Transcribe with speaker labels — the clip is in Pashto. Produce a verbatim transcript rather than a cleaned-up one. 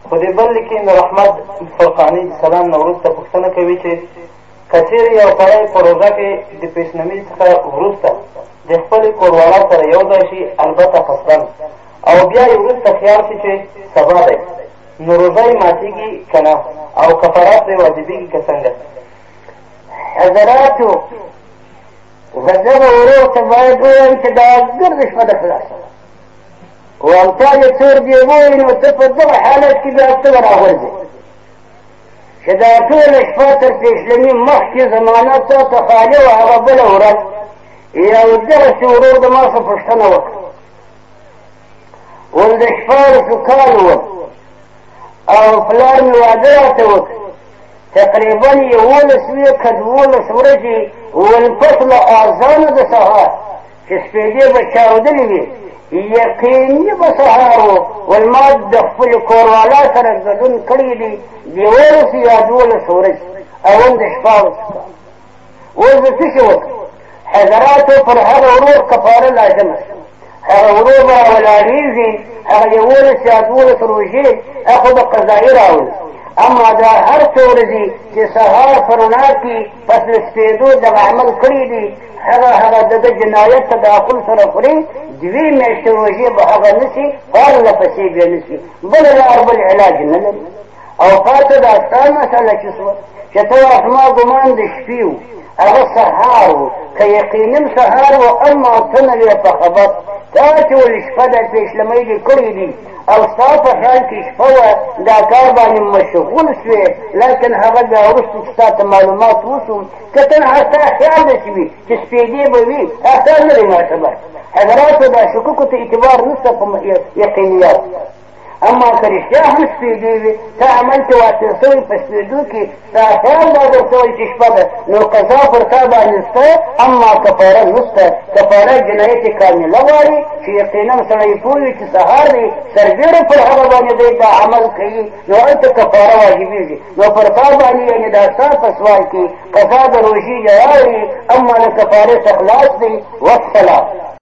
Speaker 1: په دې بل کې نور احمد فرقاني د سلام نه وروسته پوښتنه کوي چې که چېرې یو سړی په روژه کې د پیشنمي څخه وروسته د خپلې کوروالا سره یو ځای شي البته قصدن او بیا یې وروسته خیال شي چې سبا دی نو روژه یې ماتېږي که نه او کفارات یې واجبېږي که څنګه؟
Speaker 2: حضراتو زه دغه ورور ته باید ووایم چې دا ګرده شپه ده خلاصه او تا یې څور دې ووایي نو ته په دغه حالت کې بیا ته به راغورځې چې دا ټوله شپه تر پیشلمي مخکې زمانه تا ته خالي وه هغه بله ورځ یو دغسې ورور د ما څه پوښتنه وکړه ول د شپاړسو کالو وم او پلار مې واده راته وکړ تقریبا یولس وې که دولس ورځې ول پس له اذانه د سهار چې سپېدې به چاودلې وې یقیني به سهار و ول ما د خپلې کوروالا سره ګډون کړی دی یولس یا دولس ورځې اول د شپاړسو کالو اوس به څه شي وکړم حضراتو پر هغه ورور کفاره لازمه شوه هغه ورور به راولاړېږي هغه یولس یا دولس روژې هغه به قضایي راولي اما دا هر څو ورځې چې سهار په رڼا کې پس له سپېدو دغه عمل کړی دی هغه هغه د ده جنایت تداخل سره خوري دوې میاشتې روژې به هغه نسي پرله پسې بیا نسي بله لار بل علاج نه لري او پاته دا ستا مسله چې شوه چې ته زما ګمان د شپې و هغه سهار و که یقینم سهار و اما ته نه وې په خبر تا چې ول شپه د پیشلمۍ دې کړې دي او ستا په خیال کې شپه وه دا کار باندې مشغول شوې لیکن هغه بیا وروسته چې تا ته معلومات وشو که تنها ستا خیال داسې وي چې سپېدې به وي هغه نه دی معتبر حضراتو دا شکوکو ته اعتبار نشته په یقینیات اما که رښتیا هم سپېدې وي ته عمل کې واقع شوی په سپېدو کې ستا خیال دا در شوی چې شپه ده نو قضا پر تا باندې شته اما کفاره نشته کفاره جنایت کامله غواړي چې یقینا سړی پوه وي چې سهار دی سربېره پر هغه باندې دی دا عمل کوي نو هلته کفاره واجبېږي نو پر تا باندې یعنې دا ستا په سوال کې قضا د روژې جواب وي اما له کفارې څخه خلاص دی والسلام